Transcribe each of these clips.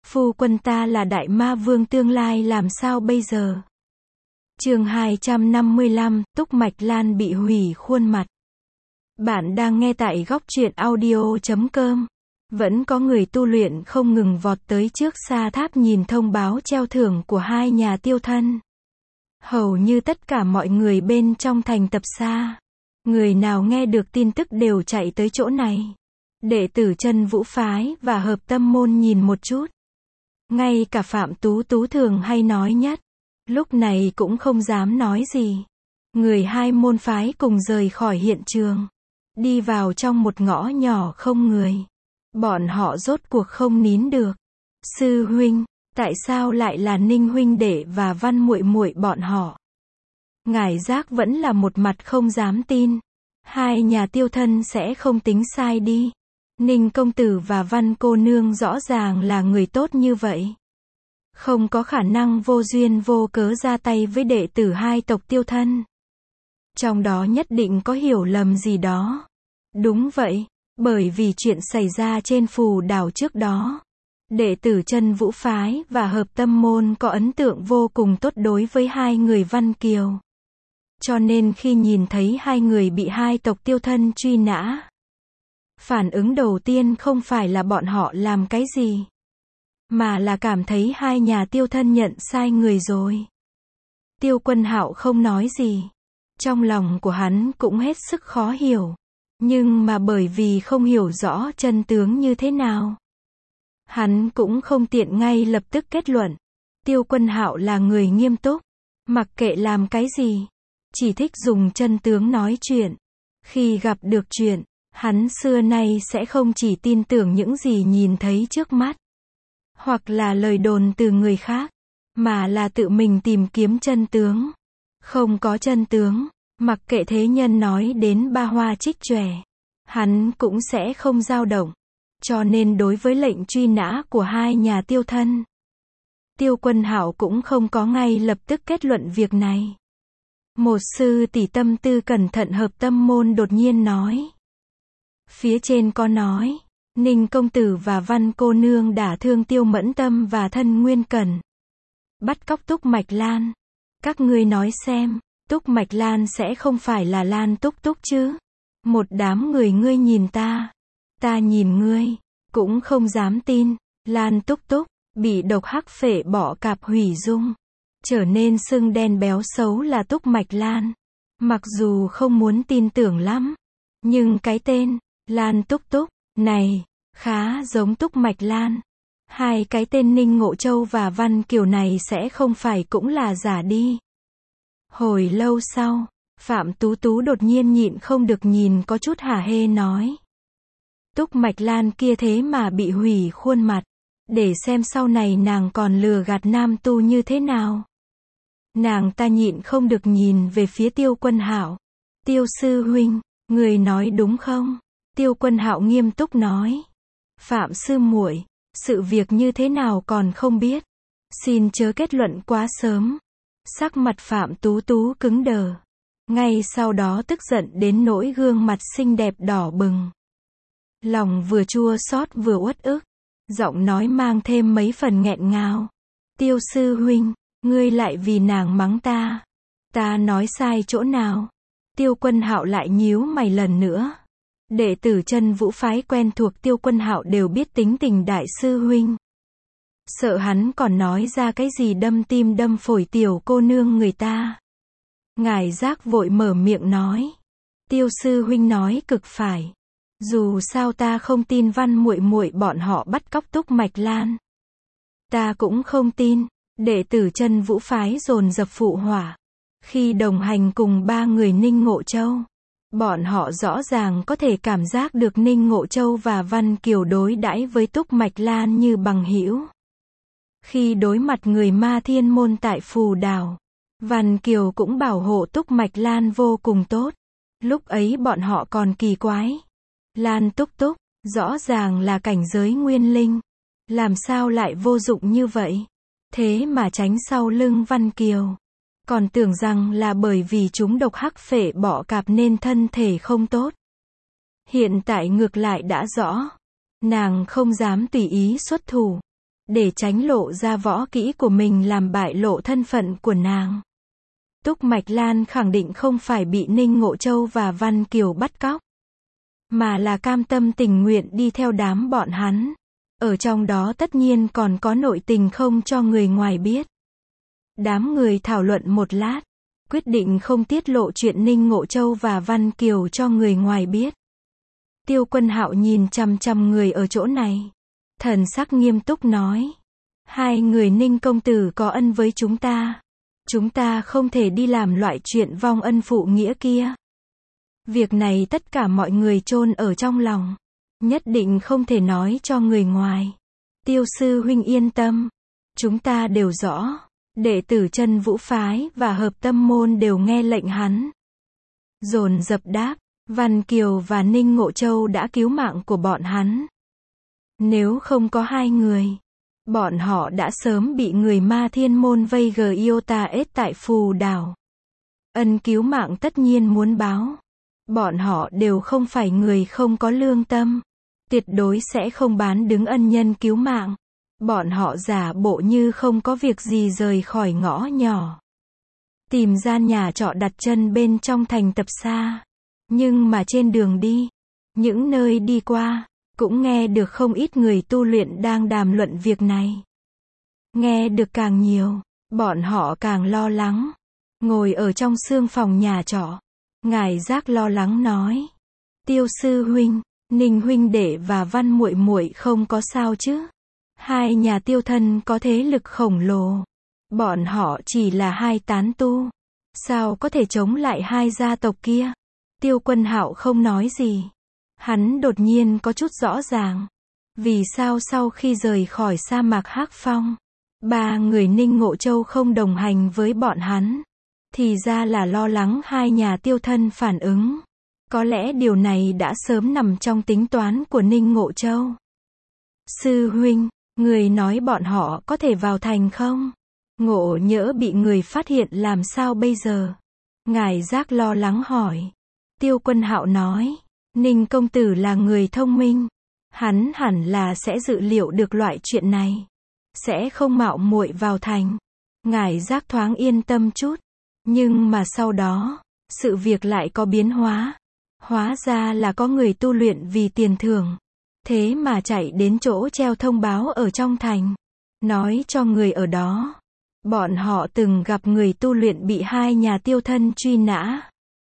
Phu quân ta là đại ma vương tương lai làm sao bây giờ? Chương 255, Túc Mạch Lan bị hủy khuôn mặt. Bạn đang nghe tại góc truyện audio.com. Vẫn có người tu luyện không ngừng vọt tới trước sa tháp nhìn thông báo treo thưởng của hai nhà tiêu thân. Hầu như tất cả mọi người bên trong thành tập sa, người nào nghe được tin tức đều chạy tới chỗ này. Đệ tử Chân Vũ phái và Hợp Tâm môn nhìn một chút. Ngay cả Phạm Tú Tú thường hay nói nhất, lúc này cũng không dám nói gì. Người hai môn phái cùng rời khỏi hiện trường, đi vào trong một ngõ nhỏ không người. Bọn họ rốt cuộc không nín được. Sư huynh, tại sao lại là Ninh huynh đệ và Văn muội muội bọn họ? Ngải Giác vẫn là một mặt không dám tin. Hai nhà tiêu thân sẽ không tính sai đi. Ninh công tử và Văn cô nương rõ ràng là người tốt như vậy. Không có khả năng vô duyên vô cớ ra tay với đệ tử hai tộc tiêu thân. Trong đó nhất định có hiểu lầm gì đó. Đúng vậy, bởi vì chuyện xảy ra trên phù đảo trước đó. Đệ tử Chân Vũ phái và Hợp Tâm môn có ấn tượng vô cùng tốt đối với hai người Văn Kiều. Cho nên khi nhìn thấy hai người bị hai tộc tiêu thân truy nã, phản ứng đầu tiên không phải là bọn họ làm cái gì, mà là cảm thấy hai nhà tiêu thân nhận sai người rồi. Tiêu Quân Hạo không nói gì. Trong lòng của hắn cũng hết sức khó hiểu. Nhưng mà bởi vì không hiểu rõ chân tướng như thế nào, hắn cũng không tiện ngay lập tức kết luận. Tiêu Quân Hạo là người nghiêm túc, mặc kệ làm cái gì, chỉ thích dùng chân tướng nói chuyện. Khi gặp được chuyện, hắn xưa nay sẽ không chỉ tin tưởng những gì nhìn thấy trước mắt, hoặc là lời đồn từ người khác, mà là tự mình tìm kiếm chân tướng. Không có chân tướng, mặc kệ thế nhân nói đến ba hoa trích chòe, hắn cũng sẽ không dao động. Cho nên đối với lệnh truy nã của hai nhà tiêu thân, Tiêu Quân Hạo cũng không có ngay lập tức kết luận việc này. Một sư tỷ tâm tư cẩn thận Hợp Tâm môn đột nhiên nói. Phía trên có nói, Ninh công tử và Văn cô nương đả thương Tiêu Mẫn Tâm và Thân Nguyên Cẩn, bắt cóc Túc Mạch Lan. Các ngươi nói xem, Túc Mạch Lan sẽ không phải là Lan Túc Túc chứ? Một đám người ngươi nhìn ta nhìn ngươi, cũng không dám tin. Lan Túc Túc bị độc hắc phệ bỏ cạp hủy dung, trở nên sưng đen béo xấu là Túc Mạch Lan. Mặc dù không muốn tin tưởng lắm, nhưng cái tên Lan Túc Túc này khá giống Túc Mạch Lan. Hai cái tên Ninh Ngộ Châu và Văn Kiều này sẽ không phải cũng là giả đi. Hồi lâu sau, Phạm Tú Tú đột nhiên nhịn không được nhìn có chút hả hê nói. Túc Mạch Lan kia thế mà bị hủy khuôn mặt, để xem sau này nàng còn lừa gạt nam tu như thế nào. Nàng ta nhịn không được nhìn về phía Tiêu Quân Hạo. Tiêu sư huynh, người nói đúng không? Tiêu Quân Hạo nghiêm túc nói. Phạm sư muội, sự việc như thế nào còn không biết, xin chớ kết luận quá sớm. Sắc mặt Phạm Tú Tú cứng đờ, ngay sau đó tức giận đến nỗi gương mặt xinh đẹp đỏ bừng. Lòng vừa chua xót vừa uất ức, giọng nói mang thêm mấy phần nghẹn ngào. Tiêu sư huynh, ngươi lại vì nàng mắng ta. Ta nói sai chỗ nào? Tiêu Quân Hạo lại nhíu mày lần nữa. Đệ tử Chân Vũ phái quen thuộc Tiêu Quân Hạo đều biết tính tình đại sư huynh. Sợ hắn còn nói ra cái gì đâm tim đâm phổi tiểu cô nương người ta. Ngải Giác vội mở miệng nói. Tiêu sư huynh nói cực phải. Dù sao ta không tin Văn muội muội bọn họ bắt cóc Túc Mạch Lan. Ta cũng không tin. Đệ tử Chân Vũ phái dồn dập phụ họa. Khi đồng hành cùng ba người Ninh Ngộ Châu, bọn họ rõ ràng có thể cảm giác được Ninh Ngộ Châu và Văn Kiều đối đãi với Túc Mạch Lan như bằng hữu. Khi đối mặt người Ma Thiên môn tại phù đảo, Văn Kiều cũng bảo hộ Túc Mạch Lan vô cùng tốt. Lúc ấy bọn họ còn kỳ quái. Lan Túc Túc, rõ ràng là cảnh giới nguyên linh, làm sao lại vô dụng như vậy? Thế mà tránh sau lưng Văn Kiều. Còn tưởng rằng là bởi vì chúng độc hắc phệ bọ cạp nên thân thể không tốt. Hiện tại ngược lại đã rõ. Nàng không dám tùy ý xuất thủ. để tránh lộ ra võ kỹ của mình làm bại lộ thân phận của nàng. Túc Mạch Lan khẳng định không phải bị Ninh Ngộ Châu và Văn Kiều bắt cóc, mà là cam tâm tình nguyện đi theo đám bọn hắn. Ở trong đó tất nhiên còn có nội tình không cho người ngoài biết. Đám người thảo luận một lát, quyết định không tiết lộ chuyện Ninh Ngộ Châu và Văn Kiều cho người ngoài biết. Tiêu Quân Hạo nhìn chằm chằm người ở chỗ này, thần sắc nghiêm túc nói: hai người Ninh công tử có ân với chúng ta không thể đi làm loại chuyện vong ân phụ nghĩa kia. Việc này tất cả mọi người chôn ở trong lòng, nhất định không thể nói cho người ngoài. Tiêu sư huynh yên tâm, chúng ta đều rõ, đệ tử Chân Vũ phái và Hợp Tâm môn đều nghe lệnh hắn. Dồn dập đáp, Văn Kiều và Ninh Ngộ Châu đã cứu mạng của bọn hắn. Nếu không có hai người, bọn họ đã sớm bị người Ma Thiên môn vây Giota tại Phù Đảo. Ân cứu mạng tất nhiên muốn báo. Bọn họ đều không phải người không có lương tâm, tuyệt đối sẽ không bán đứng ân nhân cứu mạng. Bọn họ giả bộ như không có việc gì rời khỏi ngõ nhỏ, tìm gian nhà trọ đặt chân bên trong thành Tập Sa. Nhưng mà trên đường đi, những nơi đi qua, cũng nghe được không ít người tu luyện đang đàm luận việc này. Nghe được càng nhiều, bọn họ càng lo lắng. Ngồi ở trong sương phòng nhà trọ, Ngải Giác lo lắng nói: Tiêu sư huynh, Ninh huynh đệ và Văn muội muội không có sao chứ? Hai nhà Tiêu thân có thế lực khổng lồ, bọn họ chỉ là hai tán tu, sao có thể chống lại hai gia tộc kia? Tiêu Quân Hạo không nói gì. Hắn đột nhiên có chút rõ ràng, vì sao sau khi rời khỏi sa mạc Hắc Phong, ba người Ninh Ngộ Châu không đồng hành với bọn hắn. Thì ra là lo lắng hai nhà Tiêu thân phản ứng. Có lẽ điều này đã sớm nằm trong tính toán của Ninh Ngộ Châu. Sư huynh, người nói bọn họ có thể vào thành không? Ngộ nhỡ bị người phát hiện làm sao bây giờ? Ngải Giác lo lắng hỏi. Tiêu Quân Hạo nói, Ninh công tử là người thông minh, hắn hẳn là sẽ dự liệu được loại chuyện này, sẽ không mạo muội vào thành. Ngải Giác thoáng yên tâm chút, nhưng mà sau đó, sự việc lại có biến hóa. Hóa ra là có người tu luyện vì tiền thưởng, thế mà chạy đến chỗ treo thông báo ở trong thành, nói cho người ở đó, bọn họ từng gặp người tu luyện bị hai nhà Tiêu thân truy nã.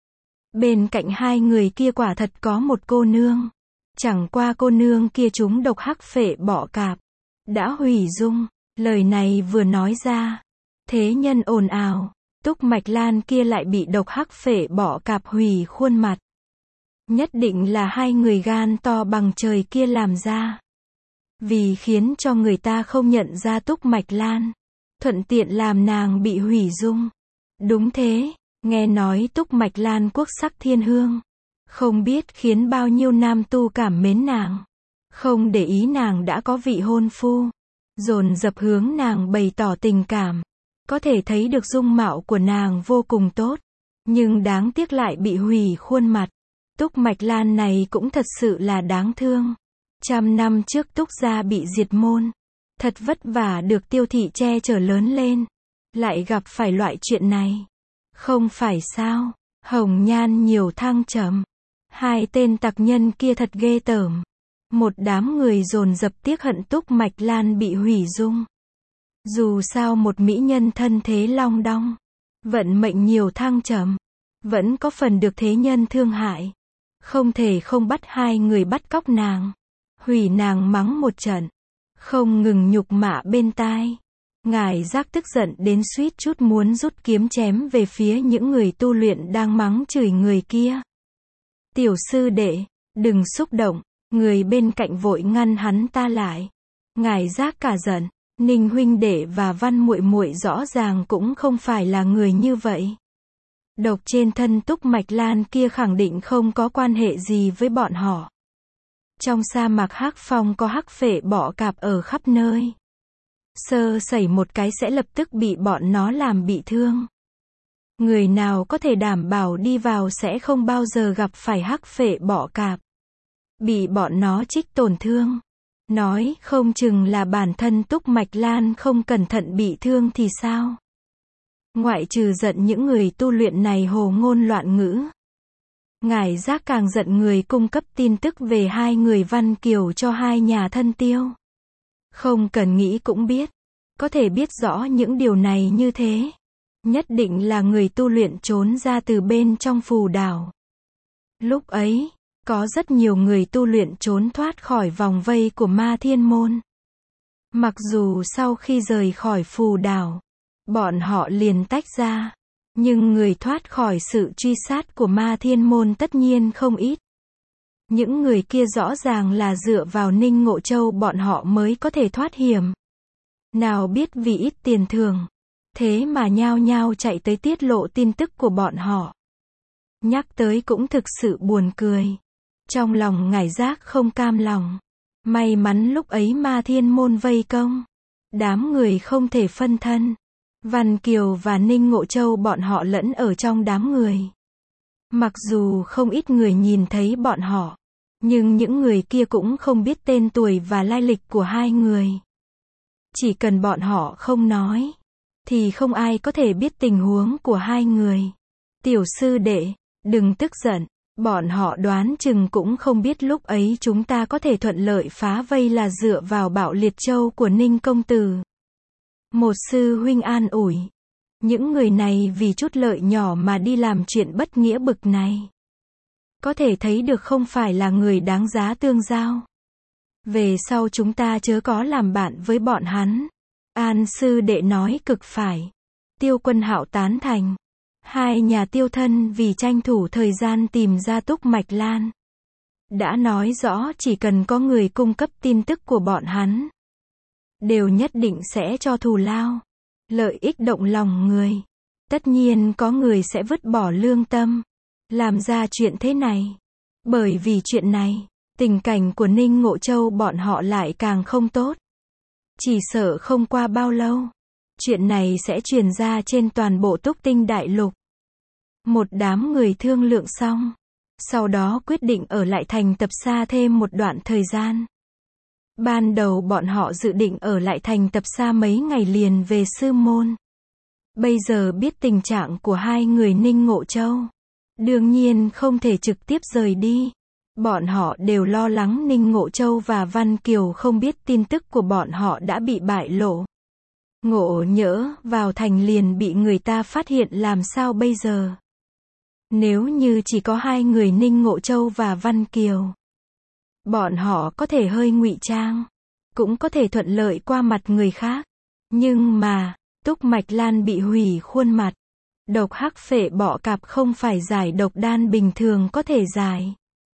Bên cạnh hai người kia quả thật có một cô nương, chẳng qua cô nương kia trúng độc hắc phệ bọ cạp, đã hủy dung. Lời này vừa nói ra, thế nhân ồn ào, Túc Mạch Lan kia lại bị độc hắc phệ bọ cạp hủy khuôn mặt. Nhất định là hai người gan to bằng trời kia làm ra, vì khiến cho người ta không nhận ra Túc Mạch Lan, thuận tiện làm nàng bị hủy dung. Đúng thế, nghe nói Túc Mạch Lan quốc sắc thiên hương, không biết khiến bao nhiêu nam tu cảm mến nàng, không để ý nàng đã có vị hôn phu, dồn dập hướng nàng bày tỏ tình cảm. Có thể thấy được dung mạo của nàng vô cùng tốt, nhưng đáng tiếc lại bị hủy khuôn mặt. Túc Mạch Lan này cũng thật sự là đáng thương. 100 năm trước Túc gia bị diệt môn, thật vất vả được Tiêu thị che chở lớn lên, lại gặp phải loại chuyện này. Không phải sao? Hồng nhan nhiều thăng trầm. Hai tên tặc nhân kia thật ghê tởm. Một đám người dồn dập tiếc hận Túc Mạch Lan bị hủy dung. Dù sao một mỹ nhân thân thế long đong, vận mệnh nhiều thăng trầm, vẫn có phần được thế nhân thương hại. Không thể không bắt hai người bắt cóc nàng, hủy nàng mắng một trận, không ngừng nhục mạ bên tai. Ngải Giác tức giận đến suýt chút muốn rút kiếm chém về phía những người tu luyện đang mắng chửi người kia. Tiểu sư đệ, đừng xúc động, người bên cạnh vội ngăn hắn ta lại. Ngải Giác cả giận, Ninh huynh đệ và Văn muội muội rõ ràng cũng không phải là người như vậy. Độc trên thân Túc Mạch Lan kia khẳng định không có quan hệ gì với bọn họ. Trong sa mạc Hắc Phong có hắc phệ bọ cạp ở khắp nơi. Sơ sẩy một cái sẽ lập tức bị bọn nó làm bị thương. Người nào có thể đảm bảo đi vào sẽ không bao giờ gặp phải hắc phệ bọ cạp, bị bọn nó trích tổn thương. Nói không chừng là bản thân Túc Mạch Lan không cẩn thận bị thương thì sao? Ngoại trừ giận những người tu luyện này hồ ngôn loạn ngữ, Ngải Giác càng giận người cung cấp tin tức về hai người Văn Kiều cho hai nhà thân Tiêu. Không cần nghĩ cũng biết, có thể biết rõ những điều này như thế, nhất định là người tu luyện trốn ra từ bên trong phù đảo. Lúc ấy, có rất nhiều người tu luyện trốn thoát khỏi vòng vây của Ma Thiên Môn. Mặc dù sau khi rời khỏi phù đảo, bọn họ liền tách ra, nhưng người thoát khỏi sự truy sát của Ma Thiên Môn tất nhiên không ít. Những người kia rõ ràng là dựa vào Ninh Ngộ Châu bọn họ mới có thể thoát hiểm. Nào biết vì ít tiền thưởng, thế mà nhao nhao chạy tới tiết lộ tin tức của bọn họ. Nhắc tới cũng thực sự buồn cười. Trong lòng Ngải Giác không cam lòng. May mắn lúc ấy Ma Thiên Môn vây công, đám người không thể phân thân. Văn Kiều và Ninh Ngộ Châu bọn họ lẫn ở trong đám người. Mặc dù không ít người nhìn thấy bọn họ, nhưng những người kia cũng không biết tên tuổi và lai lịch của hai người. Chỉ cần bọn họ không nói, thì không ai có thể biết tình huống của hai người. Tiểu sư đệ, đừng tức giận, bọn họ đoán chừng cũng không biết lúc ấy chúng ta có thể thuận lợi phá vây là dựa vào Bạo Liệt Châu của Ninh công tử. Một sư huynh an ủi. Những người này vì chút lợi nhỏ mà đi làm chuyện bất nghĩa bực này. Có thể thấy được không phải là người đáng giá tương giao. Về sau chúng ta chớ có làm bạn với bọn hắn. An sư đệ nói cực phải. Tiêu Quân Hạo tán thành. Hai nhà Tiêu thân vì tranh thủ thời gian tìm ra Túc Mạch Lan. Đã nói rõ chỉ cần có người cung cấp tin tức của bọn hắn, đều nhất định sẽ cho thù lao. Lợi ích động lòng người. Tất nhiên có người sẽ vứt bỏ lương tâm, làm ra chuyện thế này. Bởi vì chuyện này, tình cảnh của Ninh Ngộ Châu bọn họ lại càng không tốt. Chỉ sợ không qua bao lâu, chuyện này sẽ truyền ra trên toàn bộ Túc Tinh Đại Lục. Một đám người thương lượng xong, sau đó quyết định ở lại thành Tập Sa thêm một đoạn thời gian. Ban đầu bọn họ dự định ở lại thành Tập Sa mấy ngày liền về sư môn. Bây giờ biết tình trạng của hai người Ninh Ngộ Châu, đương nhiên không thể trực tiếp rời đi. Bọn họ đều lo lắng Ninh Ngộ Châu và Văn Kiều không biết tin tức của bọn họ đã bị bại lộ. Ngộ nhỡ vào thành liền bị người ta phát hiện làm sao bây giờ? Nếu như chỉ có hai người Ninh Ngộ Châu và Văn Kiều, bọn họ có thể hơi ngụy trang, cũng có thể thuận lợi qua mặt người khác. Nhưng mà, Túc Mạch Lan bị hủy khuôn mặt. Độc hắc phệ bọ cạp không phải giải độc đan bình thường có thể giải.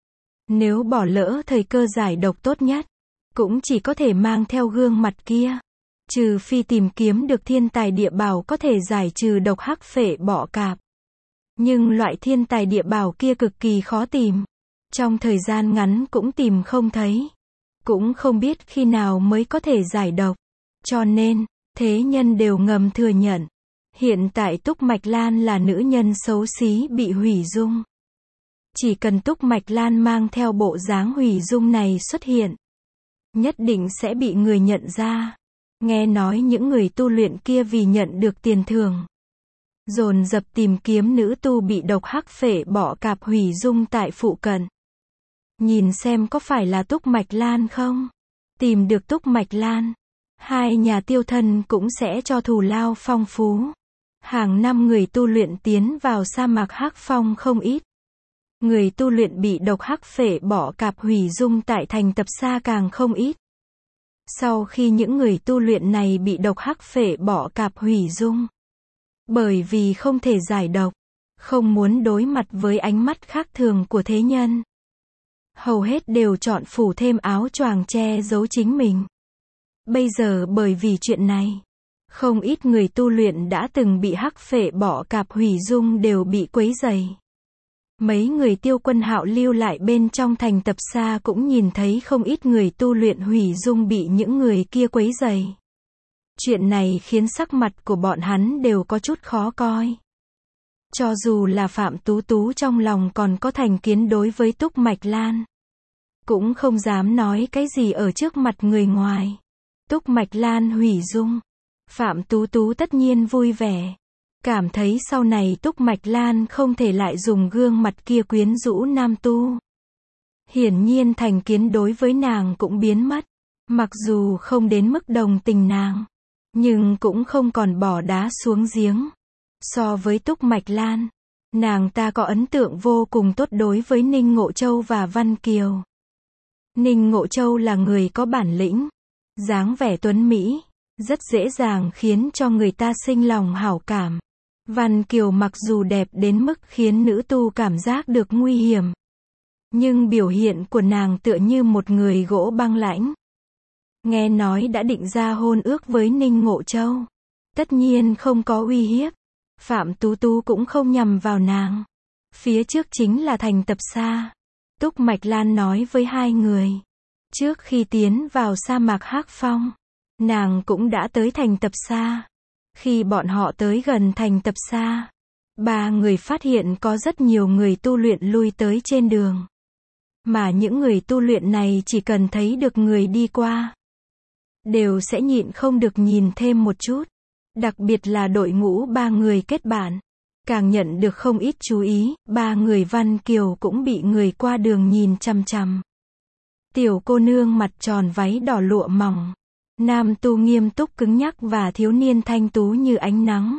Nếu bỏ lỡ thời cơ giải độc tốt nhất, cũng chỉ có thể mang theo gương mặt kia. Trừ phi tìm kiếm được thiên tài địa bảo có thể giải trừ độc hắc phệ bọ cạp. Nhưng loại thiên tài địa bảo kia cực kỳ khó tìm. Trong thời gian ngắn cũng tìm không thấy. Cũng không biết khi nào mới có thể giải độc. Cho nên, thế nhân đều ngầm thừa nhận. Hiện tại Túc Mạch Lan là nữ nhân xấu xí bị hủy dung. Chỉ cần Túc Mạch Lan mang theo bộ dáng hủy dung này xuất hiện, nhất định sẽ bị người nhận ra. Nghe nói những người tu luyện kia vì nhận được tiền thưởng, dồn dập tìm kiếm nữ tu bị độc hắc phệ bọ cạp hủy dung tại phụ cận. Nhìn xem có phải là Túc Mạch Lan không? Tìm được Túc Mạch Lan, hai nhà Tiêu thân cũng sẽ cho thù lao phong phú. Hàng năm người tu luyện tiến vào sa mạc Hắc Phong không ít. Người tu luyện bị độc hắc phệ bọ cạp hủy dung tại thành Tập Sa càng không ít. Sau khi những người tu luyện này bị độc hắc phệ bọ cạp hủy dung, bởi vì không thể giải độc, không muốn đối mặt với ánh mắt khác thường của thế nhân, hầu hết đều chọn phủ thêm áo choàng che giấu chính mình. Bây giờ bởi vì chuyện này, không ít người tu luyện đã từng bị hắc phệ bọ cạp hủy dung đều bị quấy rầy. Mấy người Tiêu Quân Hạo lưu lại bên trong thành Tập Sa cũng nhìn thấy không ít người tu luyện hủy dung bị những người kia quấy rầy. Chuyện này khiến sắc mặt của bọn hắn đều có chút khó coi. Cho dù là Phạm Tú Tú trong lòng còn có thành kiến đối với Túc Mạch Lan, cũng không dám nói cái gì ở trước mặt người ngoài. Túc Mạch Lan hủy dung. Phạm Tú Tú tất nhiên vui vẻ. Cảm thấy sau này Túc Mạch Lan không thể lại dùng gương mặt kia quyến rũ nam tu. Hiển nhiên thành kiến đối với nàng cũng biến mất. Mặc dù không đến mức đồng tình nàng, nhưng cũng không còn bỏ đá xuống giếng. So với Túc Mạch Lan, nàng ta có ấn tượng vô cùng tốt đối với Ninh Ngộ Châu và Văn Kiều. Ninh Ngộ Châu là người có bản lĩnh, dáng vẻ tuấn mỹ, rất dễ dàng khiến cho người ta sinh lòng hảo cảm. Văn Kiều mặc dù đẹp đến mức khiến nữ tu cảm giác được nguy hiểm, nhưng biểu hiện của nàng tựa như một người gỗ băng lãnh. Nghe nói đã định ra hôn ước với Ninh Ngộ Châu, tất nhiên không có uy hiếp. Phạm Tú Tú cũng không nhằm vào nàng. Phía trước chính là thành Tập Sa. Túc Mạch Lan nói với hai người. Trước khi tiến vào sa mạc Hắc Phong, nàng cũng đã tới thành Tập Sa. Khi bọn họ tới gần thành Tập Sa, ba người phát hiện có rất nhiều người tu luyện lui tới trên đường. Mà những người tu luyện này chỉ cần thấy được người đi qua, đều sẽ nhịn không được nhìn thêm một chút. Đặc biệt là đội ngũ ba người kết bạn, càng nhận được không ít chú ý. Ba người Văn Kiều cũng bị người qua đường nhìn chằm chằm. Tiểu cô nương mặt tròn váy đỏ lụa mỏng, nam tu nghiêm túc cứng nhắc và thiếu niên thanh tú như ánh nắng.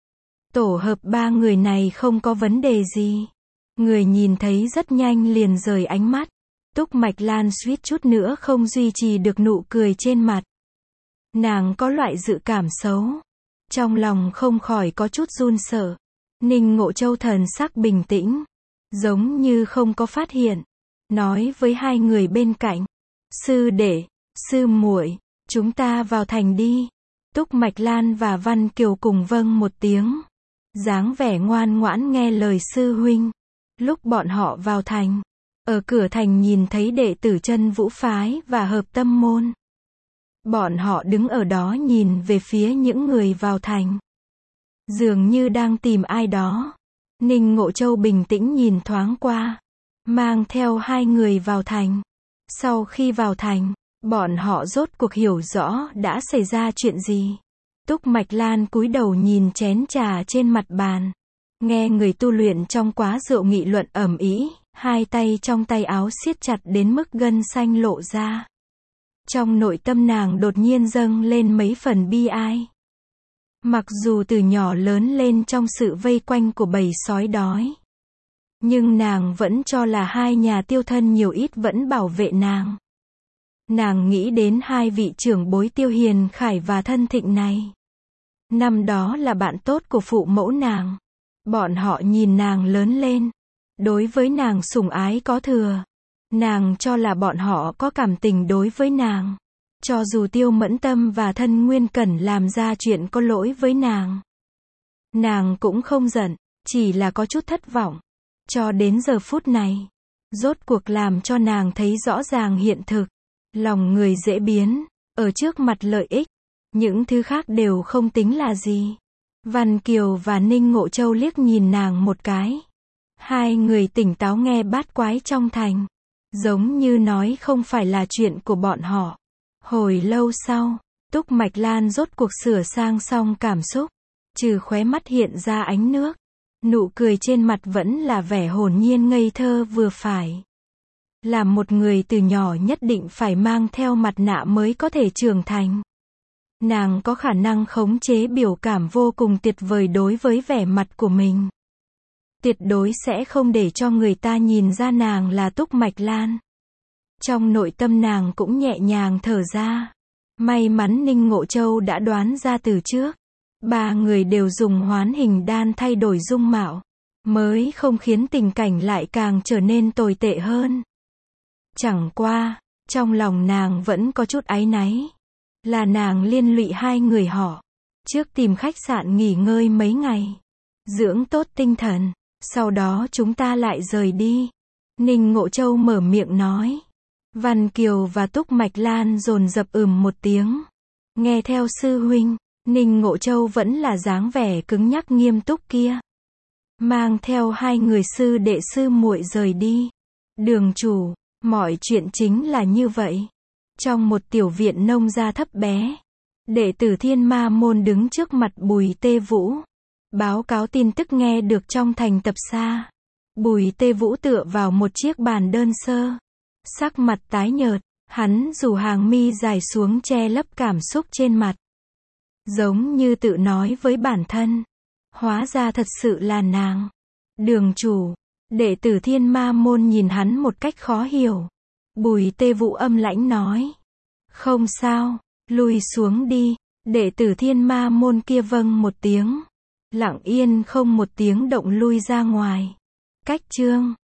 Tổ hợp ba người này không có vấn đề gì. Người nhìn thấy rất nhanh liền rời ánh mắt. Túc Mạch Lan suýt chút nữa không duy trì được nụ cười trên mặt. Nàng có loại dự cảm xấu. Trong lòng không khỏi có chút run sợ. Ninh Ngộ Châu thần sắc bình tĩnh, giống như không có phát hiện, nói với hai người bên cạnh. Sư đệ, sư muội, chúng ta vào thành đi. Túc Mạch Lan và Văn Kiều cùng vâng một tiếng, dáng vẻ ngoan ngoãn nghe lời sư huynh. Lúc bọn họ vào thành, ở cửa thành nhìn thấy đệ tử Chân Vũ phái và Hợp Tâm môn. Bọn họ đứng ở đó nhìn về phía những người vào thành, dường như đang tìm ai đó. Ninh Ngộ Châu bình tĩnh nhìn thoáng qua, mang theo hai người vào thành. Sau khi vào thành, bọn họ rốt cuộc hiểu rõ đã xảy ra chuyện gì. Túc Mạch Lan cúi đầu nhìn chén trà trên mặt bàn, nghe người tu luyện trong quá rượu nghị luận ầm ĩ, hai tay trong tay áo siết chặt đến mức gân xanh lộ ra. Trong nội tâm nàng đột nhiên dâng lên mấy phần bi ai. Mặc dù từ nhỏ lớn lên trong sự vây quanh của bầy sói đói, nhưng nàng vẫn cho là hai nhà Tiêu Thân nhiều ít vẫn bảo vệ nàng. Nàng nghĩ đến hai vị trưởng bối Tiêu Hiền Khải và Thân Thịnh này. Năm đó là bạn tốt của phụ mẫu nàng. Bọn họ nhìn nàng lớn lên, đối với nàng sủng ái có thừa. Nàng cho là bọn họ có cảm tình đối với nàng. Cho dù Tiêu Mẫn Tâm và Thân Nguyên Cẩn làm ra chuyện có lỗi với nàng cũng không giận, chỉ là có chút thất vọng. Cho đến giờ phút này, rốt cuộc làm cho nàng thấy rõ ràng hiện thực. Lòng người dễ biến, ở trước mặt lợi ích, những thứ khác đều không tính là gì. Văn Kiều và Ninh Ngộ Châu liếc nhìn nàng một cái. Hai người tỉnh táo nghe bát quái trong thành, giống như nói không phải là chuyện của bọn họ. Hồi lâu sau, Túc Mạch Lan rốt cuộc sửa sang xong cảm xúc, trừ khóe mắt hiện ra ánh nước, nụ cười trên mặt vẫn là vẻ hồn nhiên ngây thơ vừa phải. Là một người từ nhỏ nhất định phải mang theo mặt nạ mới có thể trưởng thành. Nàng có khả năng khống chế biểu cảm vô cùng tuyệt vời đối với vẻ mặt của mình. Tuyệt đối sẽ không để cho người ta nhìn ra nàng là Túc Mạch Lan. Trong nội tâm nàng cũng nhẹ nhàng thở ra. May mắn Ninh Ngộ Châu đã đoán ra từ trước. Ba người đều dùng hoán hình đan thay đổi dung mạo, mới không khiến tình cảnh lại càng trở nên tồi tệ hơn. Chẳng qua, trong lòng nàng vẫn có chút áy náy. Là nàng liên lụy hai người họ. Trước tìm khách sạn nghỉ ngơi mấy ngày, dưỡng tốt tinh thần, sau đó chúng ta lại rời đi. Ninh Ngộ Châu mở miệng nói. Văn Kiều và Túc Mạch Lan dồn dập một tiếng. Nghe theo sư huynh. Ninh Ngộ Châu vẫn là dáng vẻ cứng nhắc nghiêm túc kia, mang theo hai người sư đệ sư muội rời đi. Đường chủ, Mọi chuyện chính là như vậy. Trong một tiểu viện nông gia thấp bé, đệ tử Thiên Ma môn đứng trước mặt Bùi Tê Vũ, báo cáo tin tức nghe được trong thành tập xa. Bùi Tê Vũ tựa vào một chiếc bàn đơn sơ, sắc mặt tái nhợt, hắn rủ hàng mi dài xuống che lấp cảm xúc trên mặt. Giống như tự nói với bản thân, hóa ra thật sự là nàng. Đường chủ, đệ tử Thiên Ma môn nhìn hắn một cách khó hiểu. Bùi Tê Vũ âm lãnh nói, không sao, lui xuống đi. Đệ tử Thiên Ma môn kia vâng một tiếng, lặng yên không một tiếng động lui ra ngoài. Cách chương